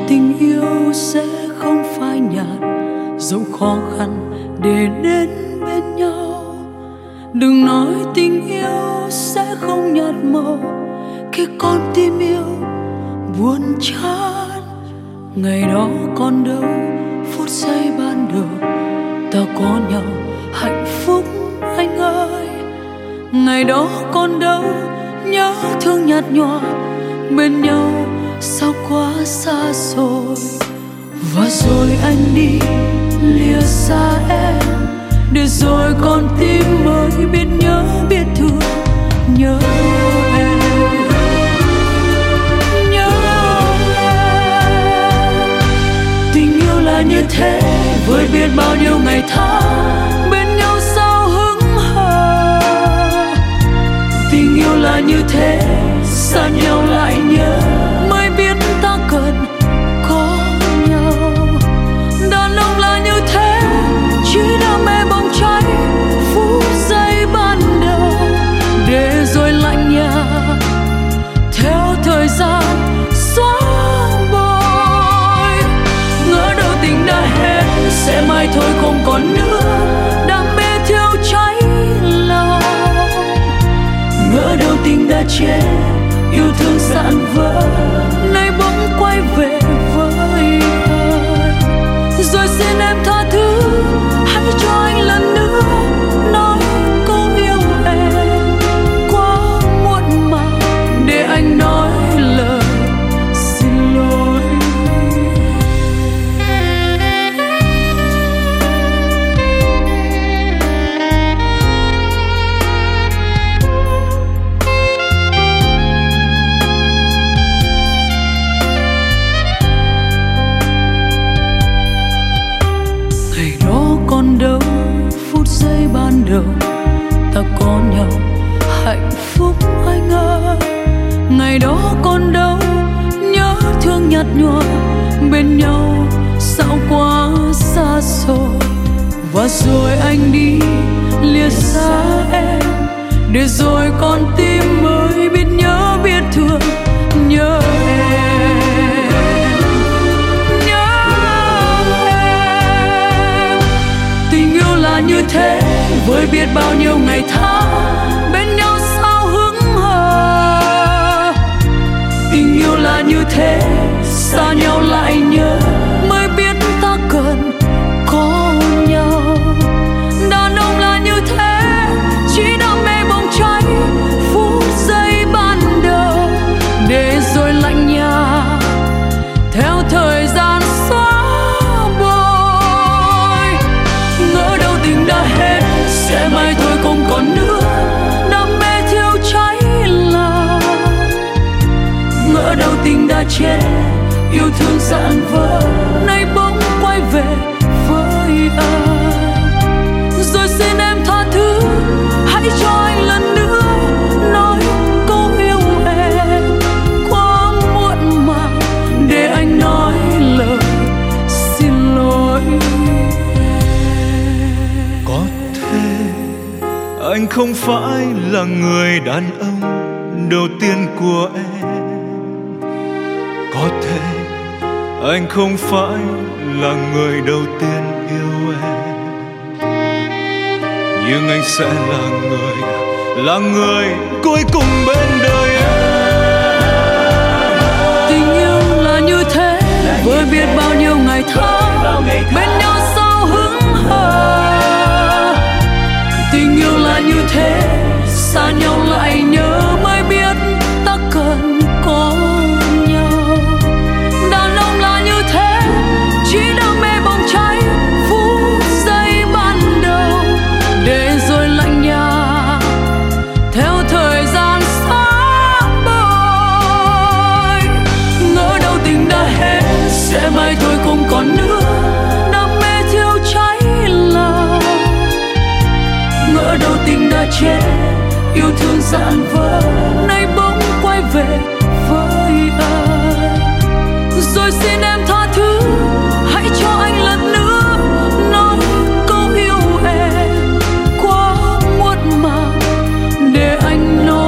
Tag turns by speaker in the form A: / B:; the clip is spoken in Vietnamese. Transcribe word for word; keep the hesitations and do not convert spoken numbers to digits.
A: tình yêu sẽ không phai nhạt, dẫu khó khăn để đến bên nhau. Đừng nói tình yêu sẽ không nhạt màu khi con tim yêu buồn chán. Ngày đó còn đâu phút giây ban đầu ta có nhau hạnh phúc anh ơi. Ngày đó còn đâu nhớ thương nhạt nhòa bên nhau sao quá xa rồi. Và rồi anh đi lìa xa em, để rồi con tim mới biết nhớ biết thương nhớ em. Nhớ em. Tình yêu là như thế, với biết bao nhiêu ngày tháng bên nhau sao hững hờ. Tình yêu là như thế, xa nhau lại nhớ, mới biết ta cần có nhau. Đàn ông là như thế, chỉ đam mê bỏng cháy phút giây ban đầu, để rồi lạnh nhạt theo thời gian xóa bôi. Ngỡ đâu tình đã hết, sẽ mai thôi không còn nữa, đam mê thiêu cháy lòng. Ngỡ đâu tình đã chết, yêu thương dạn vỡ, nay bỗng quay về với anh. Rồi xin em tha thứ, hãy cho anh lần nữa nói câu yêu em. Quá muộn màng để anh nói lời xin lỗi. Đâu phút giây ban đầu ta có nhau hạnh phúc anh ơi. Ngày đó còn đâu nhớ thương nhạt nhòa bên nhau sao quá xa xôi. Và rồi anh đi lìa xa em, để rồi con tim mới biết nhớ biết thương nhớ em. Như thế, với biết bao nhiêu ngày tháng bên nhau sao hững hờ. Tình yêu là như thế, xa nhau lại nhớ, mới biết ta cần có nhau. Đàn ông là như thế, chỉ đam mê bỏng cháy phút giây ban đầu, để rồi lạnh nhạt theo thời gian xóa. Đã hết, sẽ mai thôi không còn nữa, đam mê thiêu cháy lòng. Ngỡ đâu tình đã chết, yêu thương dạn vỡ, nay bỗng quay về với anh. Rồi xin em tha thứ, hãy cho anh lần nữa nói câu yêu em. Quá muộn màng để anh nói lời xin lỗi.
B: Anh không phải là người đàn ông đầu tiên của em. Có thể anh không phải là người đầu tiên yêu em, nhưng anh sẽ là người, là người cuối cùng bên đời em.
A: Tình yêu là như thế, với biết bao nhiêu ngày tháng bên nhau sao hững hờ. Tình yêu là như thế, xa nhau lại nhớ, mới biết ta cần có nhau. Đàn ông là như thế, chỉ đam mê bỏng cháy phút giây ban đầu, để rồi lạnh nhạt theo thời gian xa bôi. Ngỡ đâu tình đã hết, sẽ mai thôi không còn nữa, đam mê thiêu cháy lòng. Ngỡ đâu tình đã chết, yêu thương dạn vỡ, nay bỗng quay về với anh. Rồi xin em tha thứ, hãy cho anh lần nữa nói câu yêu em. Quá muộn màng để anh nói